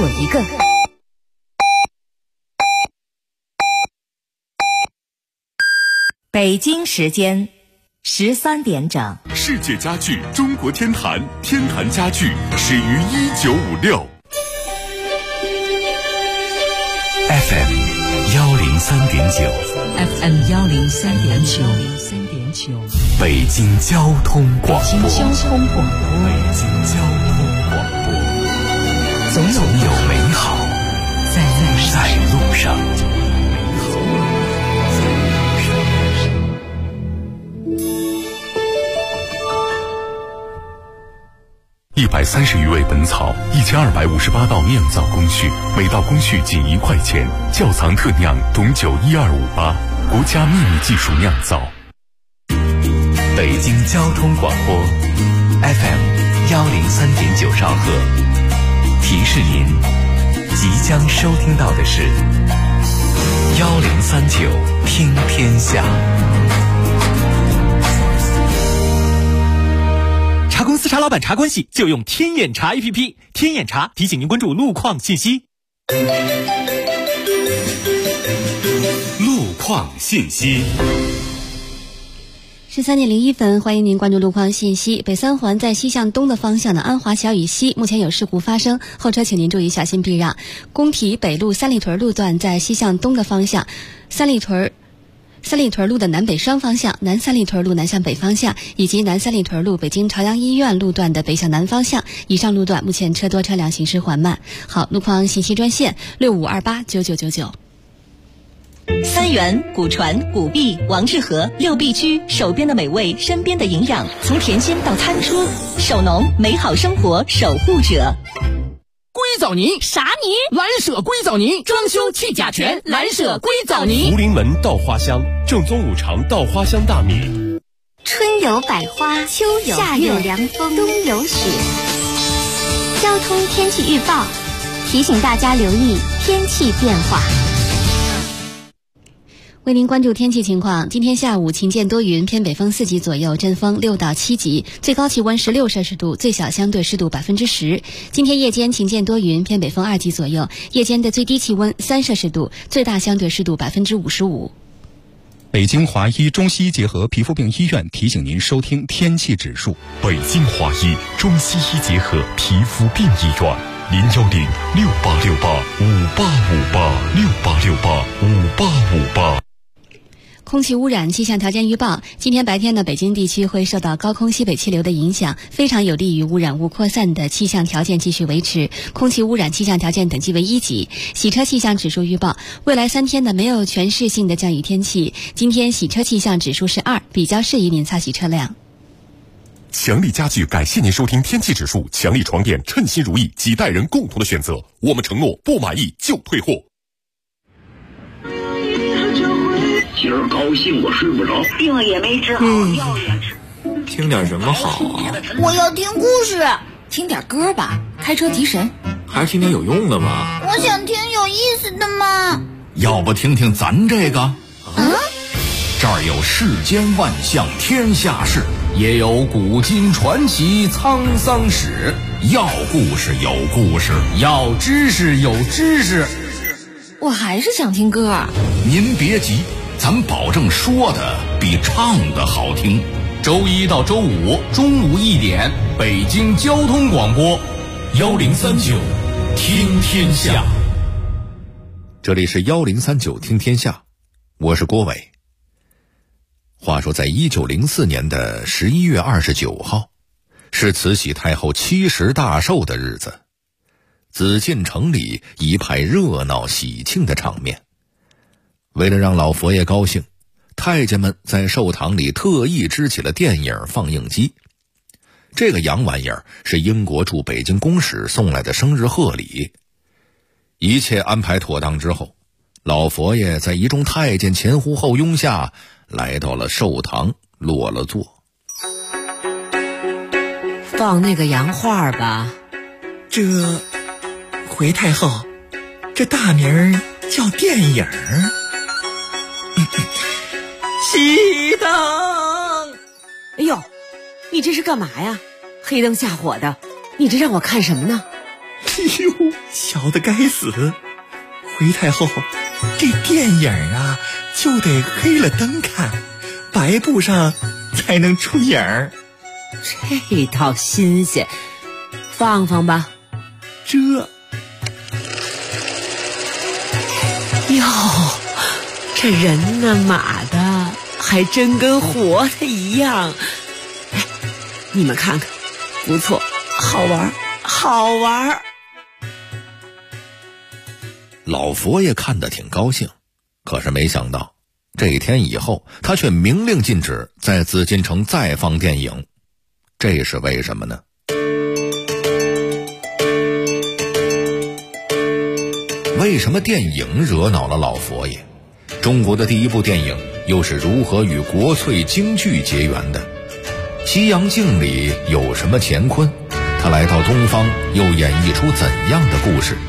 我一个。北京时间13点整。 世界家具中国天坛，天坛家具始于1956。FM 103.9 FM 103.9 北京交通广播。 北京交通广播。 总有美好在路上。130余味本草，1258道酿造工序，每道工序仅1块钱。窖藏特酿董酒12588，国家秘密技术酿造。北京交通广播 FM 103.9兆赫，提示您即将收听到的是1039听天下。 茶公司茶老板茶关系就用天眼查 APP， 天眼查提醒您关注路况信息。 路况信息。 13点01分，欢迎您关注路况信息。北三环在西向东的方向的安华小雨西目前有事故发生，后车请您注意小心避让。工体北路三里屯路段在西向东的方向，三里屯路的南北双方向，南三里屯路南向北方向，以及南三里屯路北京朝阳医院路段的北向南方向，以上路段目前车多车辆行驶缓慢。好，路况信息专线65289999。 三元、古传、古碧、王致和6必居，手边的美味，身边的营养，从甜心到餐桌，手农美好生活守护者。 硅藻泥啥泥？ 蓝舍硅藻泥，装修去甲醛，蓝舍硅藻泥。 福临门稻花香，正宗五常稻花香大米。 春有百花，秋有夏有凉风，冬有雪。交通天气预报提醒大家留意天气变化。 为您关注天气情况，今天下午晴间多云，偏北风4级左右，阵风6到7级，最高气温16摄氏度，最小相对湿度10%。今天夜间晴间多云，偏北风2级左右，夜间的最低气温3摄氏度，最大相对湿度55%。 北京华医中西医结合皮肤病医院提醒您收听天气指数。 北京华医中西医结合皮肤病医院，0106868585858，68685858。 空气污染气象条件预报，今天白天的北京地区会受到高空西北气流的影响，非常有利于污染物扩散的气象条件继续维持，空气污染气象条件等级为1级。洗车气象指数预报，未来3天的没有全市性的降雨天气，今天洗车气象指数是2，比较适宜您擦洗车辆。 强力家具感谢您收听天气指数，强力床垫称心如意，几代人共同的选择，我们承诺不满意就退货。 今儿高兴我睡不着， 病也没治好，药也吃。 听点什么好啊？ 我要听故事，听点歌吧，开车提神。 还是听点有用的吧。 我想听有意思的嘛。 要不听听咱这个？这儿有世间万象天下事，也有古今传奇沧桑史。要故事有故事，要知识有知识。 我还是想听歌。 您别急，咱保证说的比唱的好听。周一到周五中午1点，北京交通广播1039听天下。 这里是1039听天下，我是郭伟。话说在1904年的11月29号，是慈禧太后70大寿的日子。紫禁城里一派热闹喜庆的场面。为了让老佛爷高兴，太监们在寿堂里特意支起了电影放映机。这个洋玩意儿是英国驻北京公使送来的生日贺礼。一切安排妥当之后，老佛爷在一众太监前呼后拥下来到了寿堂，落了座。 放那个洋画吧。 这回太后，这大名叫电影。熄灯！ 哎呦，你这是干嘛呀？黑灯瞎火的，你这让我看什么呢？ 哎呦，小的该死！回太后，这电影啊就得黑了灯看，白布上才能出影儿。 这套新鲜，放放吧。 这哟，这人呢马的还真跟活的一样。哎，你们看看，不错，好玩，好玩。 老佛爷看得挺高兴，可是没想到这一天以后，他却明令禁止在紫禁城再放电影。这是为什么呢？为什么电影惹恼了老佛爷？中国的第一部电影又是如何与国粹京剧结缘的？西洋镜里有什么乾坤？他来到东方又演绎出怎样的故事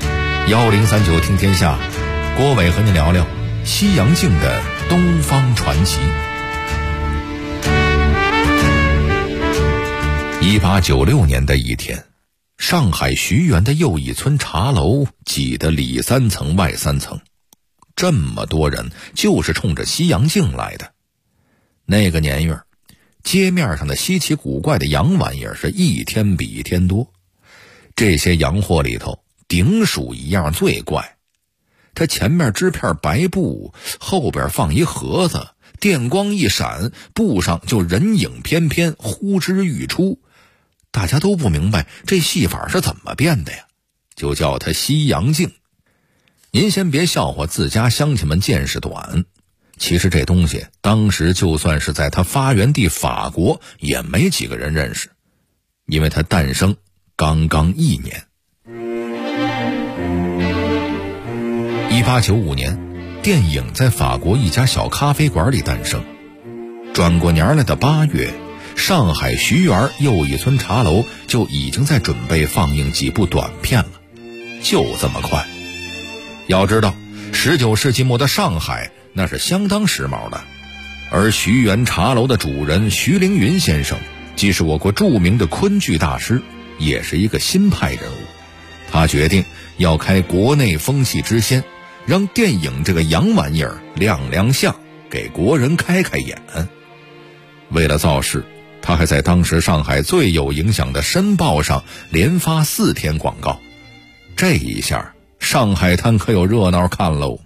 ？1039听天下，郭伟和您聊聊西洋镜的东方传奇。1896年的一天，上海徐园的又一村茶楼挤得里3层外3层，这么多人就是冲着西洋镜来的。那个年月，街面上的稀奇古怪的洋玩意儿是一天比一天多。这些洋货里头，顶属一样最怪，它前面织片白布，后边放一盒子，电光一闪，布上就人影翩翩，呼之欲出。大家都不明白这戏法是怎么变的呀，就叫它西洋镜。您先别笑话自家乡亲们见识短，其实这东西当时就算是在它发源地法国也没几个人认识，因为它诞生刚刚1年。1895年，电影在法国一家小咖啡馆里诞生。转过年来的8月，上海徐园又一村茶楼就已经在准备放映几部短片了，就这么快。要知道19世纪末的上海那是相当时髦的，而徐园茶楼的主人徐凌云先生既是我国著名的昆剧大师，也是一个新派人物。他决定要开国内风气之先，让电影这个洋玩意儿亮亮相，给国人开开眼。为了造势，他还在当时上海最有影响的《申报》上连发4天广告。这一下上海滩可有热闹看喽。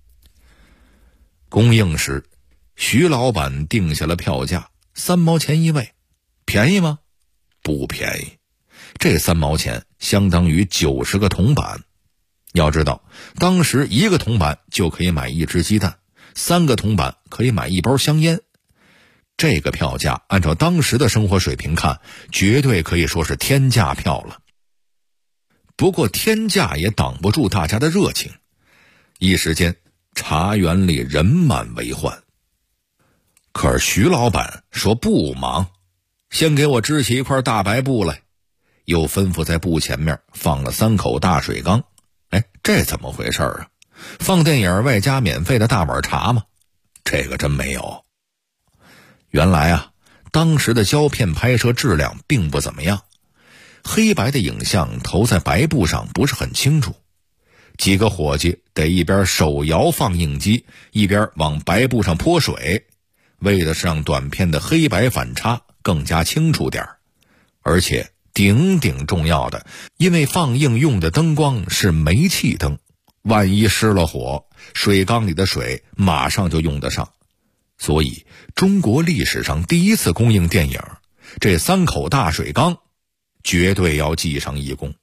公映时，徐老板定下了票价3毛钱一位。便宜吗？不便宜，这3毛钱相当于90个铜板。要知道当时1个铜板就可以买1只鸡蛋，3个铜板可以买1包香烟。这个票价按照当时的生活水平看，绝对可以说是天价票了。不过天价也挡不住大家的热情，一时间茶园里人满为患。可是徐老板说不忙，先给我支起一块大白布来，又吩咐在布前面放了3口大水缸。这怎么回事啊？放电影外加免费的大碗茶吗？这个真没有。原来啊，当时的胶片拍摄质量并不怎么样，黑白的影像投在白布上不是很清楚，几个伙计得一边手摇放映机，一边往白布上泼水，为的是让短片的黑白反差更加清楚点。而且顶重要的，因为放映用的灯光是煤气灯，万一失了火，水缸里的水马上就用得上。所以中国历史上第一次公映电影，这3口大水缸绝对要记上一功。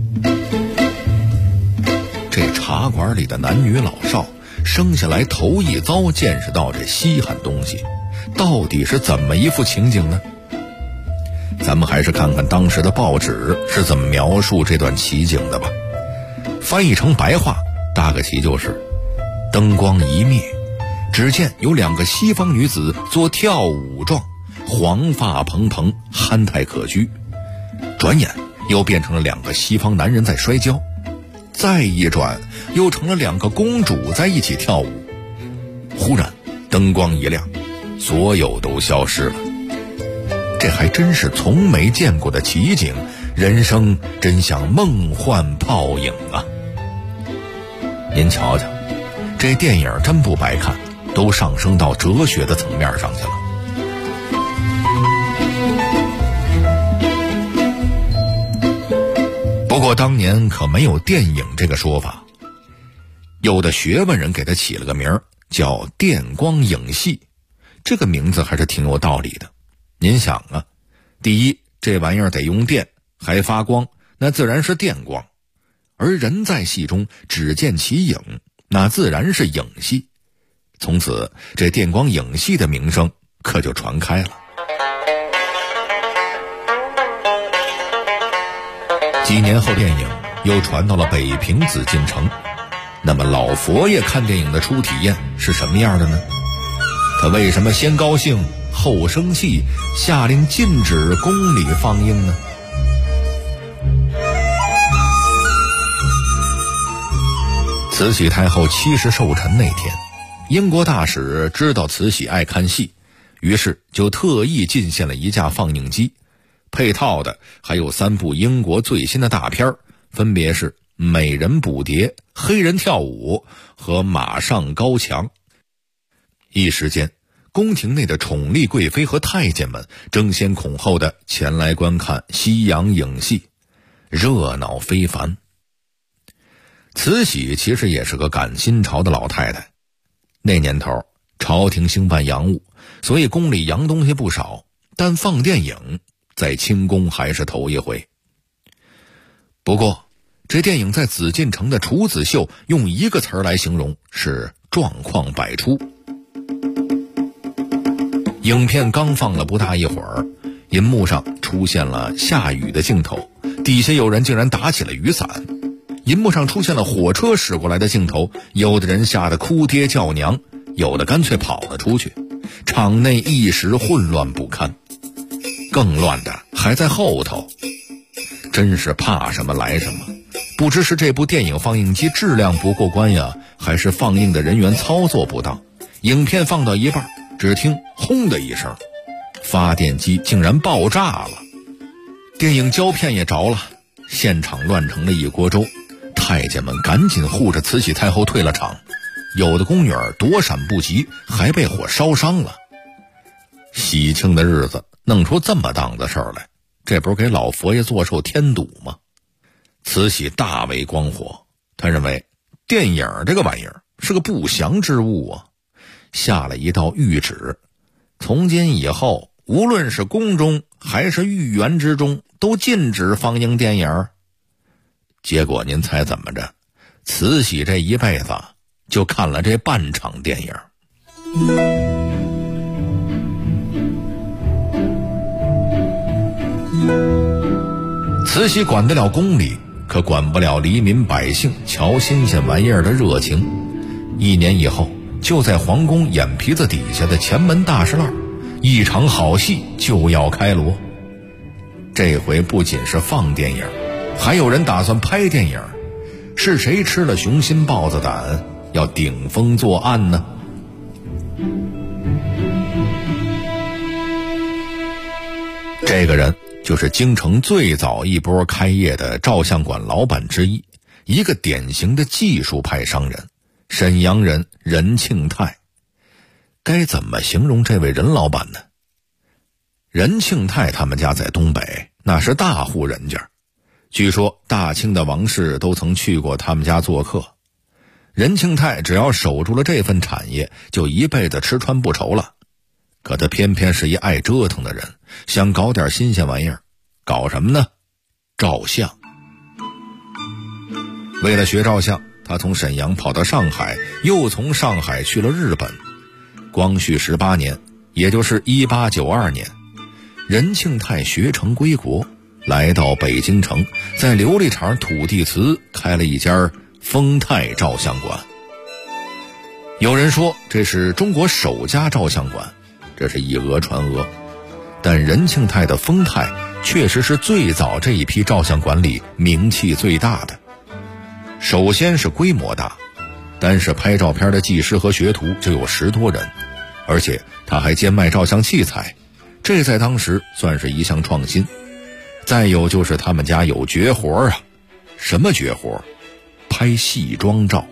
这茶馆里的男女老少生下来头一遭见识到这稀罕东西，到底是怎么一副情景呢？咱们还是看看当时的报纸是怎么描述这段奇景的吧。翻译成白话，大概其就是灯光一灭，只见有2个西方女子做跳舞状，黄发蓬蓬，憨态可掬。转眼又变成了2个西方男人在摔跤，再一转又成了2个公主在一起跳舞。忽然灯光一亮，所有都消失了。这还真是从没见过的奇景， 人生真像梦幻泡影啊！您瞧瞧，这电影真不白看，都上升到哲学的层面上去了。不过当年可没有电影这个说法，有的学问人给它起了个名儿，叫电光影戏。这个名字还是挺有道理的。您想啊，第一，这玩意儿得用电，还发光，那自然是电光。而人在戏中只见其影，那自然是影戏。从此这电光影戏的名声可就传开了。几年后，电影又传到了北平紫禁城。那么老佛爷看电影的初体验是什么样的呢？他为什么先高兴后生气，下令禁止宫里放映呢？慈禧太后70寿辰那天，英国大使知道慈禧爱看戏，于是就特意进献了一架放映机，配套的还有3部英国最新的大片，分别是《美人补蝶》、《黑人跳舞》和《马上高墙》。一时间，宫廷内的宠丽贵妃和太监们争先恐后的前来观看西洋影戏，热闹非凡。慈禧其实也是个赶新潮的老太太，那年头朝廷兴办洋务，所以宫里洋东西不少，但放电影在清宫还是头一回。不过这电影在紫禁城的处子秀用一个词儿来形容，是状况百出。影片刚放了不大一会儿，银幕上出现了下雨的镜头，底下有人竟然打起了雨伞。银幕上出现了火车驶过来的镜头，有的人吓得哭爹叫娘，有的干脆跑了出去，场内一时混乱不堪。更乱的还在后头，真是怕什么来什么。不知是这部电影放映机质量不过关呀，还是放映的人员操作不当。影片放到一半，只听轰的一声，发电机竟然爆炸了，电影胶片也着了，现场乱成了一锅粥。太监们赶紧护着慈禧太后退了场，有的宫女躲闪不及，还被火烧伤了。喜庆的日子弄出这么档子事儿来，这不是给老佛爷做寿添堵吗？慈禧大为光火，他认为电影这个玩意儿是个不祥之物啊，下了一道谕旨，从今以后无论是宫中还是御园之中，都禁止放映电影。结果您猜怎么着？慈禧这一辈子就看了这半场电影。慈禧管得了宫里，可管不了黎民百姓瞧新鲜玩意儿的热情。1年以后，就在皇宫眼皮子底下的前门大栅栏，一场好戏就要开锣。这回不仅是放电影，还有人打算拍电影。是谁吃了雄心豹子胆，要顶风作案呢？这个人就是京城最早一波开业的照相馆老板之一，一个典型的技术派商人，沈阳人任庆泰。该怎么形容这位任老板呢？任庆泰他们家在东北，那是大户人家，据说大清的王室都曾去过他们家做客。任庆泰只要守住了这份产业，就一辈子吃穿不愁了。可他偏偏是一爱折腾的人，想搞点新鲜玩意儿。搞什么呢？照相。为了学照相，他从沈阳跑到上海，又从上海去了日本。光绪18年，也就是1892年，任庆泰学成归国，来到北京城，在琉璃厂土地祠开了一家丰泰照相馆。有人说这是中国首家照相馆，这是以讹传讹，但任庆泰的丰泰确实是最早这一批照相馆里名气最大的。首先是规模大，单是拍照片的技师和学徒就有10多人，而且他还兼卖照相器材，这在当时算是一项创新。 再有就是他们家有绝活啊。什么绝活？拍戏装照。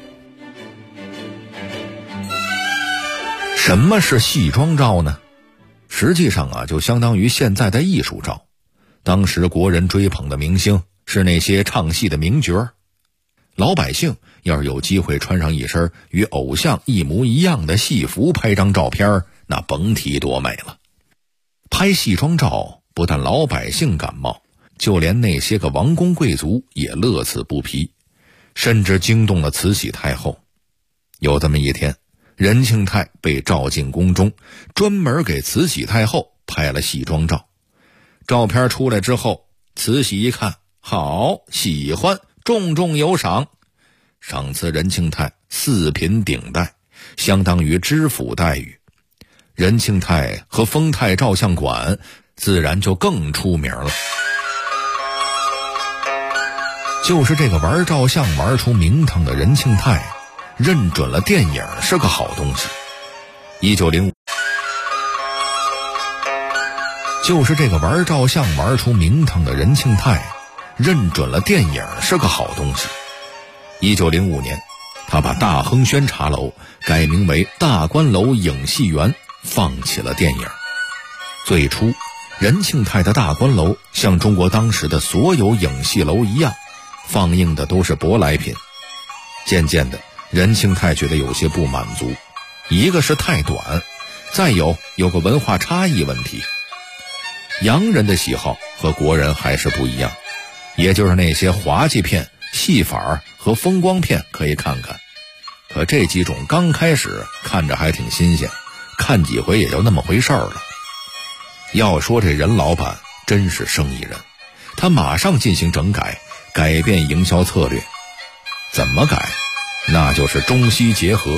什么是戏装照呢？实际上啊，就相当于现在的艺术照。当时国人追捧的明星是那些唱戏的名角，老百姓要是有机会穿上一身与偶像一模一样的戏服拍张照片，那甭提多美了。拍戏装照不但老百姓感冒，就连那些个王公贵族也乐此不疲，甚至惊动了慈禧太后。有这么一天，任庆泰被召进宫中，专门给慈禧太后拍了戏装照。照片出来之后，慈禧一看，好，喜欢，重重有赏，赏赐任庆泰4品顶戴，相当于知府待遇。任庆泰和丰泰照相馆自然就更出名了。就是这个玩照相玩出名堂的任庆泰，认准了电影是个好东西。就是这个玩照相玩出名堂的任庆泰，认准了电影是个好东西。1905年，他把大亨轩茶楼改名为大观楼影戏园，放起了电影。最初，任庆泰的大观楼像中国当时的所有影戏楼一样，放映的都是舶来品。渐渐的，任庆泰觉得有些不满足，一个是太短，再有个文化差异问题。洋人的喜好和国人还是不一样，也就是那些滑稽片、戏法和风光片可以看看，可这几种刚开始看着还挺新鲜，看几回也就那么回事了。要说这任老板真是生意人，他马上进行整改，改变营销策略。怎么改？那就是中西结合。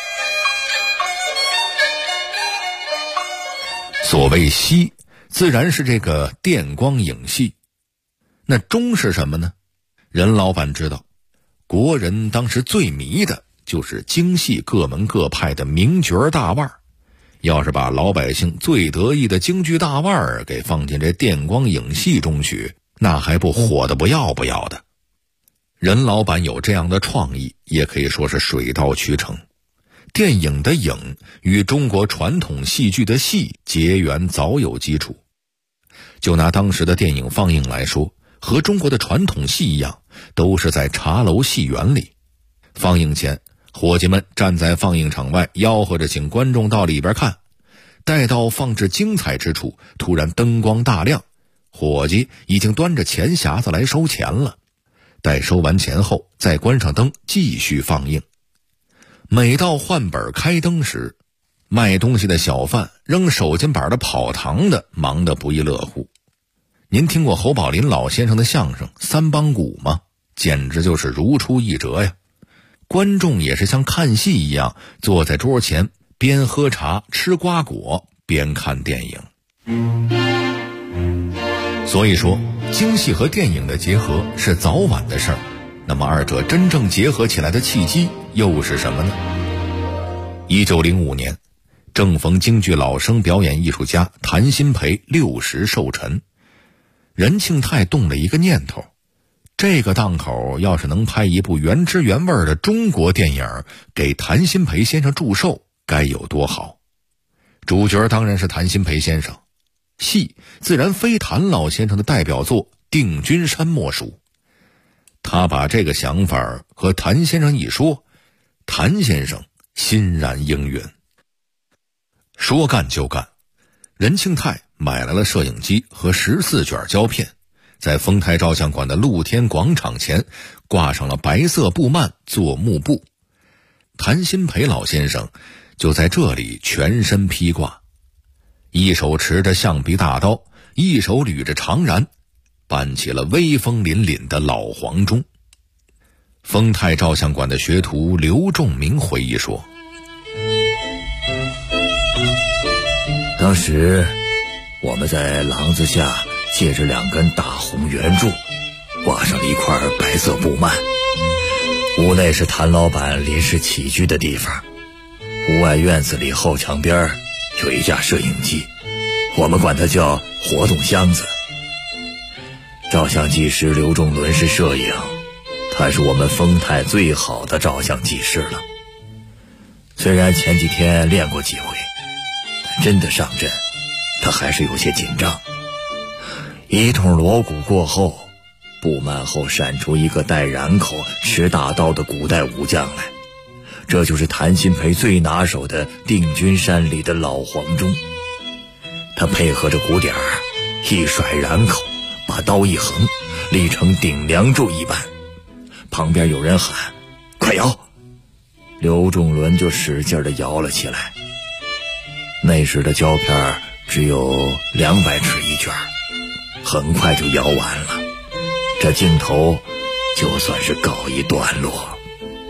所谓西，自然是这个电光影戏。那中是什么呢？任老板知道，国人当时最迷的就是京戏各门各派的名角大腕儿。要是把老百姓最得意的京剧大腕儿给放进这电光影戏中去，那还不火得不要不要的。任老板有这样的创意，也可以说是水到渠成。电影的影与中国传统戏剧的戏结缘早有基础。就拿当时的电影放映来说，和中国的传统戏一样，都是在茶楼戏园里。放映前，伙计们站在放映场外吆喝着请观众到里边看。待到放置精彩之处，突然灯光大亮，伙计已经端着钱匣子来收钱了。待收完钱后，再关上灯继续放映。每到换本开灯时，卖东西的小贩、扔手巾板的跑堂的忙得不亦乐乎。您听过侯宝林老先生的相声《三帮鼓》吗？简直就是如出一辙呀！观众也是像看戏一样，坐在桌前边喝茶吃瓜果边看电影。所以说，京戏和电影的结合是早晚的事儿。那么二者真正结合起来的契机又是什么呢？1905年，正逢京剧老生表演艺术家谭鑫培60寿辰，任庆泰动了一个念头，这个档口要是能拍一部原汁原味的中国电影给谭鑫培先生祝寿，该有多好。主角当然是谭鑫培先生，戏自然非谭老先生的代表作《定军山》莫属。他把这个想法和谭先生一说，谭先生欣然应允。说干就干，任庆泰买来了摄影机和14卷胶片，在丰泰照相馆的露天广场前挂上了白色布幔做幕布。谭鑫培老先生就在这里全身披挂，一手持着象鼻大刀，一手捋着长髯，扮起了威风凛凛的老黄忠。丰泰照相馆的学徒刘仲明回忆说， 当时我们在廊子下借着2根大红圆柱，挂上了一块白色布幔。屋内是谭老板临时起居的地方，屋外院子里后墙边有一架摄影机，我们管它叫活动箱子。 照相技师刘仲伦是摄影，他是我们丰泰最好的照相技师了。虽然前几天练过几回，但真的上阵他还是有些紧张。一通锣鼓过后，布幔后闪出一个戴髯口持大刀的古代武将来，这就是谭鑫培最拿手的定军山里的老黄忠。他配合着鼓点一甩髯口，把刀一横，立成顶梁柱一般。旁边有人喊快摇，刘仲伦就使劲地摇了起来。那时的胶片只有200尺一卷，很快就摇完了，这镜头就算是告一段落。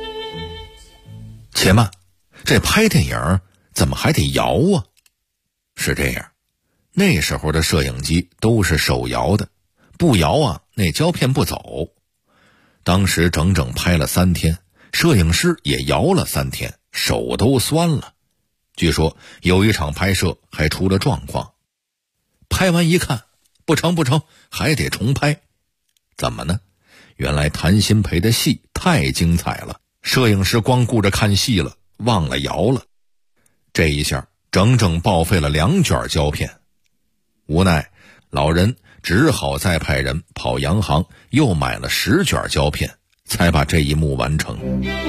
且慢，这拍电影怎么还得摇啊？是这样，那时候的摄影机都是手摇的，不摇啊，那胶片不走。当时整整拍了3天，摄影师也摇了3天，手都酸了。据说有一场拍摄还出了状况，拍完一看，不成，还得重拍。怎么呢？原来谭鑫培的戏太精彩了，摄影师光顾着看戏了，忘了摇了。这一下整整报废了2卷胶片。无奈老人只好再派人跑洋行又买了10卷胶片，才把这一幕完成。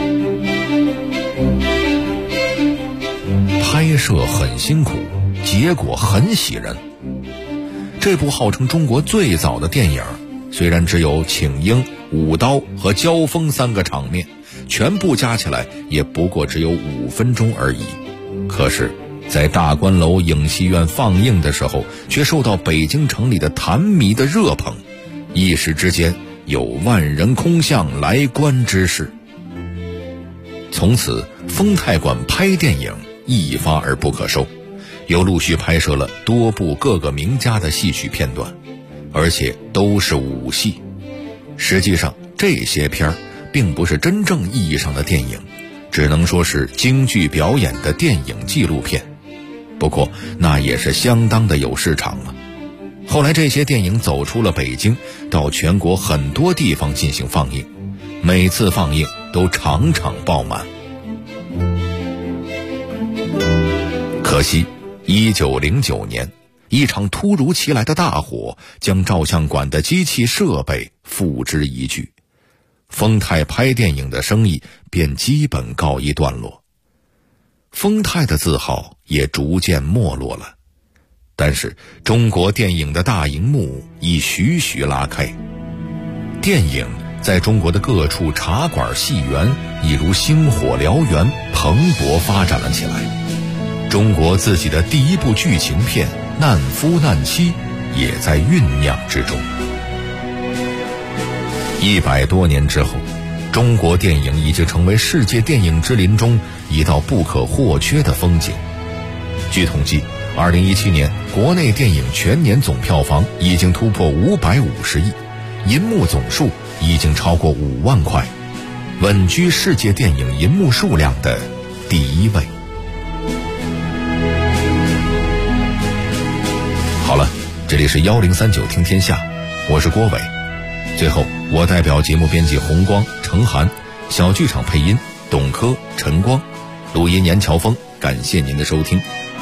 拍摄很辛苦，结果很喜人。这部号称中国最早的电影，虽然只有请缨、舞刀和交锋3个场面，全部加起来也不过只有5分钟而已。可是在大观楼影戏院放映的时候，却受到北京城里的坛迷的热捧，一时之间有万人空巷来观之势。从此丰泰馆拍电影一发而不可收，又陆续拍摄了多部各个名家的戏曲片段，而且都是武戏。实际上这些片儿并不是真正意义上的电影，只能说是京剧表演的电影纪录片。不过那也是相当的有市场了。后来这些电影走出了北京，到全国很多地方进行放映，每次放映都场场爆满。可惜1909年一场突如其来的大火将照相馆的机器设备付之一炬，丰泰拍电影的生意便基本告一段落，丰泰的字号也逐渐没落了。但是中国电影的大荧幕已徐徐拉开，电影在中国的各处茶馆戏园已如星火燎原，蓬勃发展了起来。中国自己的第一部剧情片《难夫难妻》也在酝酿之中。100多年之后，中国电影已经成为世界电影之林中一道不可或缺的风景。据统计，2017年国内电影全年总票房已经突破550亿，银幕总数已经超过5万块，稳居世界电影银幕数量的第1位。好了，这里是1039听天下，我是郭伟。最后，我代表节目编辑红光、程涵，小剧场配音董珂、陈光，录音严乔峰，感谢您的收听。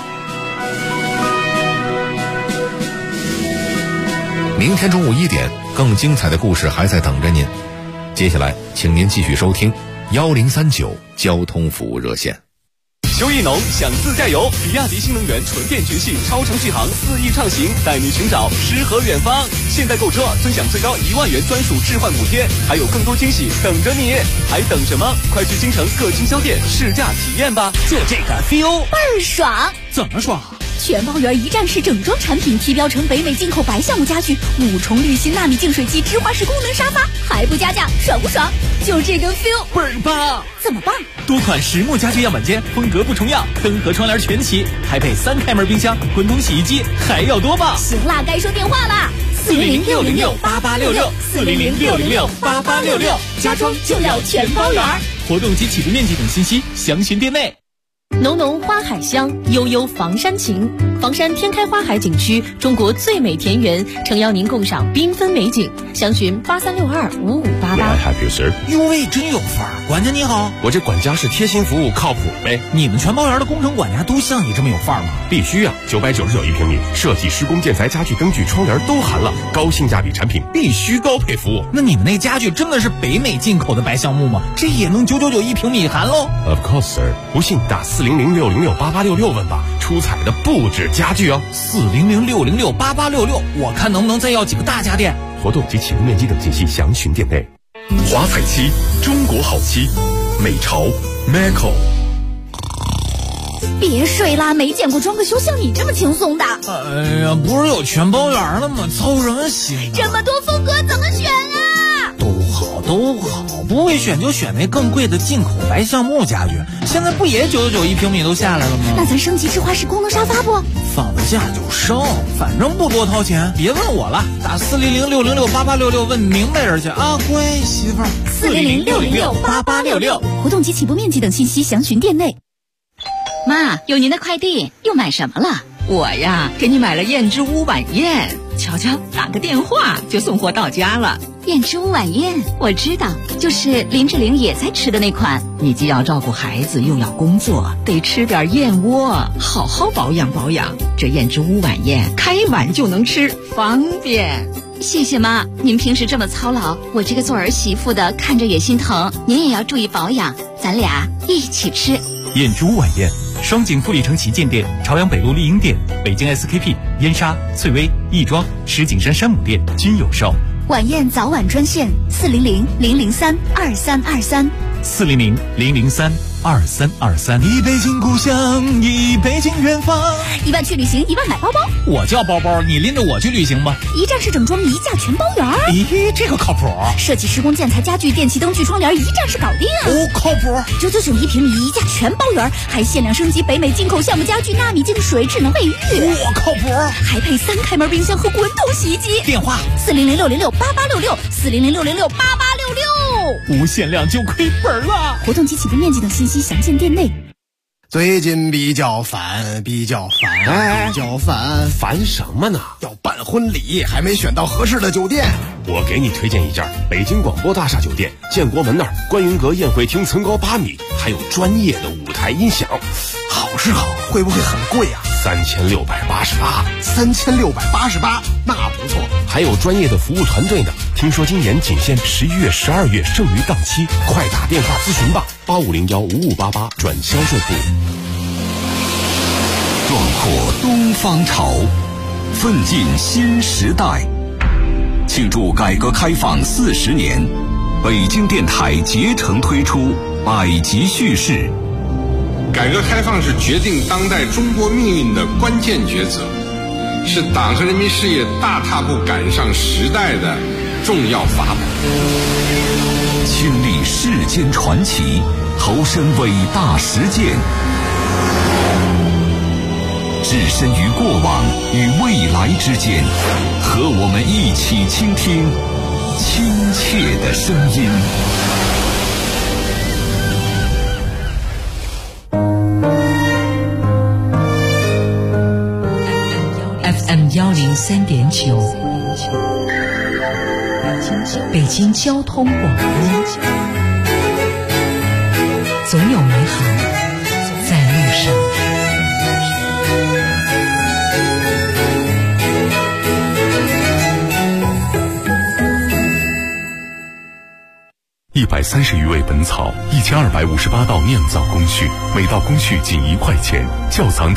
明天中午1点，更精彩的故事还在等着您。接下来，请您继续收听1039交通服务热线。 邱意农想自驾游，比亚迪新能源纯电全系超长续航4亿畅行，带你寻找诗和远方。现在购车尊享最高1万元专属置换补贴，还有更多惊喜等着你，还等什么？快去京城各经销店试驾体验吧！ 就这个 feel 倍儿爽！ 怎么爽？ 全包圆一站式整装产品，提标成北美进口白橡木家具，5重滤芯纳米净水机，直滑式功能沙发，还不加价，爽不爽？就这个 feel 倍儿棒！ 怎么办？ 多款实木家具样板间，风格不重样，坑和窗帘全齐，还配3开门冰箱、滚筒洗衣机，还要多棒！ 行啦，该说电话啦，400-606-8866，400-606-8866，家装就要全包圆。 活动及起步面积等信息详询店内。 浓浓花海香，悠悠房山情。 房山天开花海景区中国最美田园，诚邀您共赏缤纷美景。详询83625588。 哟喂，真有范儿！管家你好， 我这管家是贴心服务，靠谱呗。 你们全包园的工程管家都像你这么有范儿吗？ 必须啊！999一平米，设计、施工、建材、家具、灯具、窗帘都含了，高性价比产品，必须高配服务。 那你们那家具真的是北美进口的白橡木吗？这也能999一平米含喽 ？Of course, sir。不信打400-606-8866问吧，出彩的不止家具哦。 400-606-8866，我看能不能再要几个大家电。 活动及起步面积等信息详询店内。 华彩漆，中国好漆，美潮 Macco。 别睡啦，没见过装个修像你这么轻松的。 哎呀，不是有全包园了吗？操什么心啊？ 这么多风格怎么选啊？ 都好，不会选就选那更贵的进口白橡木家具。现在不也999一平米都下来了吗？ 那咱升级智化式功能沙发不？ 放得下就升，反正不多掏钱。别问我了，打400-606-8866问明白人去啊！乖媳妇儿。 400-606-8866，活动及起步面积等信息详询店内。 妈，有您的快递，又买什么了？ 我呀，给你买了燕之屋晚宴，瞧瞧，打个电话就送货到家了。 燕之屋晚宴，我知道，就是林志玲也在吃的那款。 你既要照顾孩子，又要工作，得吃点燕窝，好好保养保养。这燕之屋晚宴，开碗就能吃，方便。 谢谢妈，您平时这么操劳，我这个做儿媳妇的看着也心疼。您也要注意保养，咱俩一起吃。 燕之屋晚宴，双井富力城旗舰店、朝阳北路丽婴店、北京 SKP、燕莎、翠微、亦庄、石景山山姆店均有售。 晚宴早晚专线400-003-2323。 400-003-2323。 一杯敬故乡，一杯敬远方。 1万去旅行，1万买包包。 我叫包包，你拎着我去旅行吧。 一站式整装，一价全包圆。 咦，这个靠谱。 设计、施工、建材、家具、电器、灯具、窗帘，一站式搞定。 哦，靠谱。 999一平米，一价全包圆，还限量升级北美进口橡木家具、纳米净水、智能卫浴。 我靠谱。 还配3开门冰箱和滚筒洗衣机。 电话 400-606-8866，400-606-8866。 无限量就亏本了。 活动及起步面积等信息详见店内。 最近比较烦， 烦什么呢？ 要办婚礼，还没选到合适的酒店。 我给你推荐一家北京广播大厦酒店，建国门那儿观云阁宴会厅层高8米，还有专业的舞台音响。 好是好，会不会很贵啊？3688，那不错。 还有专业的服务团队呢。听说今年仅限11月、12月剩余档期，快打电话咨询吧，8501-5588转销售部。 壮阔东方潮，奋进新时代。庆祝改革开放40年，北京电台竭诚推出百集叙事。 改革开放是决定当代中国命运的关键抉择，是党和人民事业大踏步赶上时代的重要法宝。 亲历世间传奇，投身伟大实践，置身于过往与未来之间，和我们一起倾听亲切的声音。 FM103.9，北京交通广播，总有美好在路上。 130余味本草，1258道酿造工序，每道工序仅1块钱，窖藏